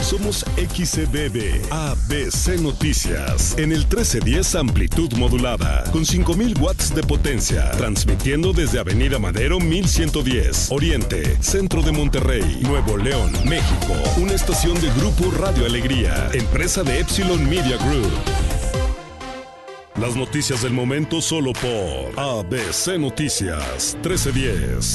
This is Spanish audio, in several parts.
Somos XCBB ABC Noticias en el 1310 amplitud modulada con 5000 watts de potencia, transmitiendo desde Avenida Madero 1110, Oriente, Centro de Monterrey, Nuevo León, México. Una estación de Grupo Radio Alegría, empresa de Epsilon Media Group. Las noticias del momento solo por ABC Noticias 1310.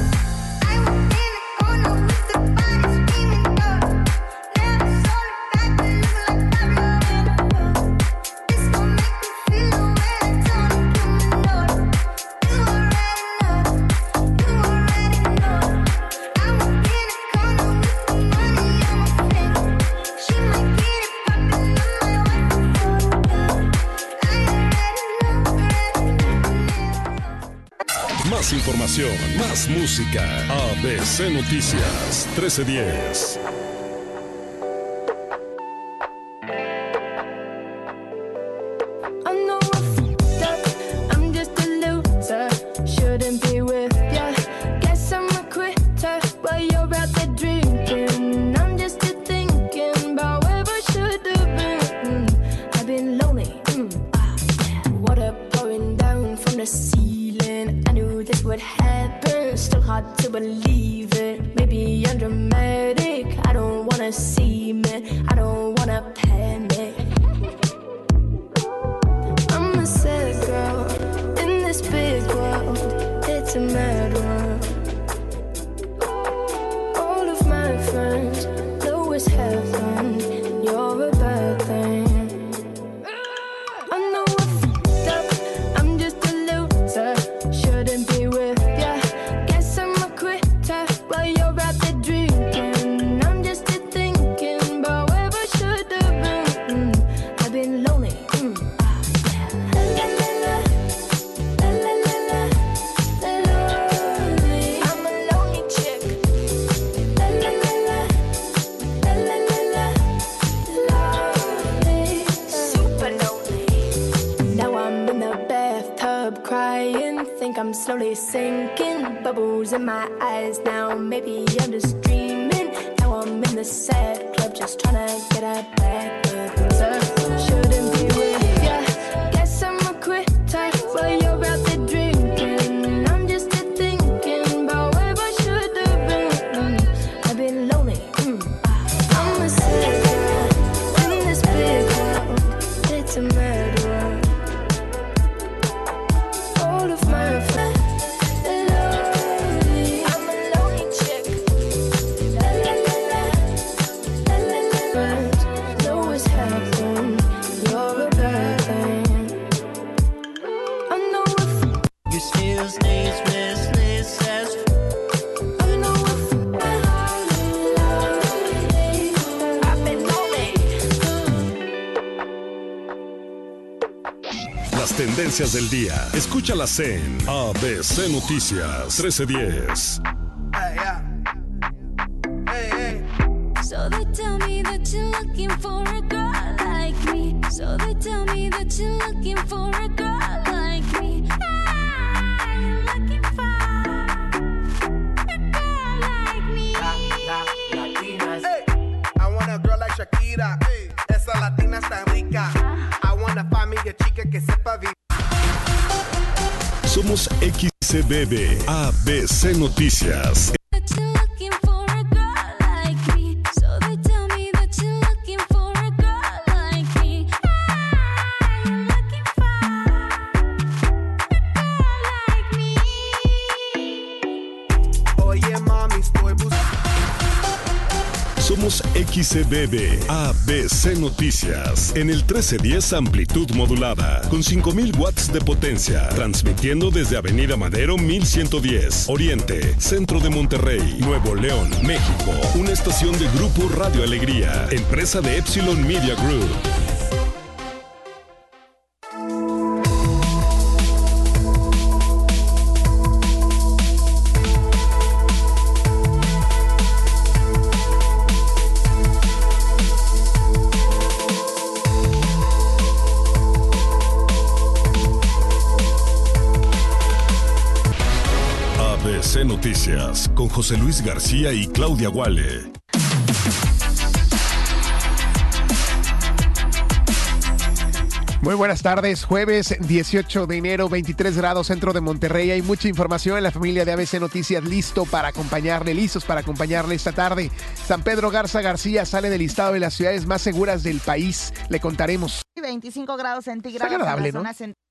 Más información, más música. ABC Noticias 1310. Tendencias del día. Escúchalas en ABC Noticias 1310. So they tell me that you're looking for a girl like me. So they tell me that you're looking for a girl like me. I'm looking for a girl like me. Latinas. Hey, I want a girl like Shakira. Hey, esa latina está rica. I want a familia chica que sepa vivir. Somos XCBB ABC Noticias. Somos XCBB ABC Noticias en el 1310 amplitud modulada con 5000 watts de potencia, transmitiendo desde Avenida Madero 1110, Oriente, Centro de Monterrey, Nuevo León, México. Una estación de Grupo Radio Alegría, empresa de Epsilon Media Group. Noticias con José Luis García y Claudia Guale. Muy buenas tardes, jueves 18 de enero, 23 grados, centro de Monterrey. Hay mucha información en la familia de ABC Noticias, listos para acompañarle esta tarde. San Pedro Garza García sale del listado de las ciudades más seguras del país. Le contaremos. 25 grados centígrados. Está agradable, en la ¿no? zona central.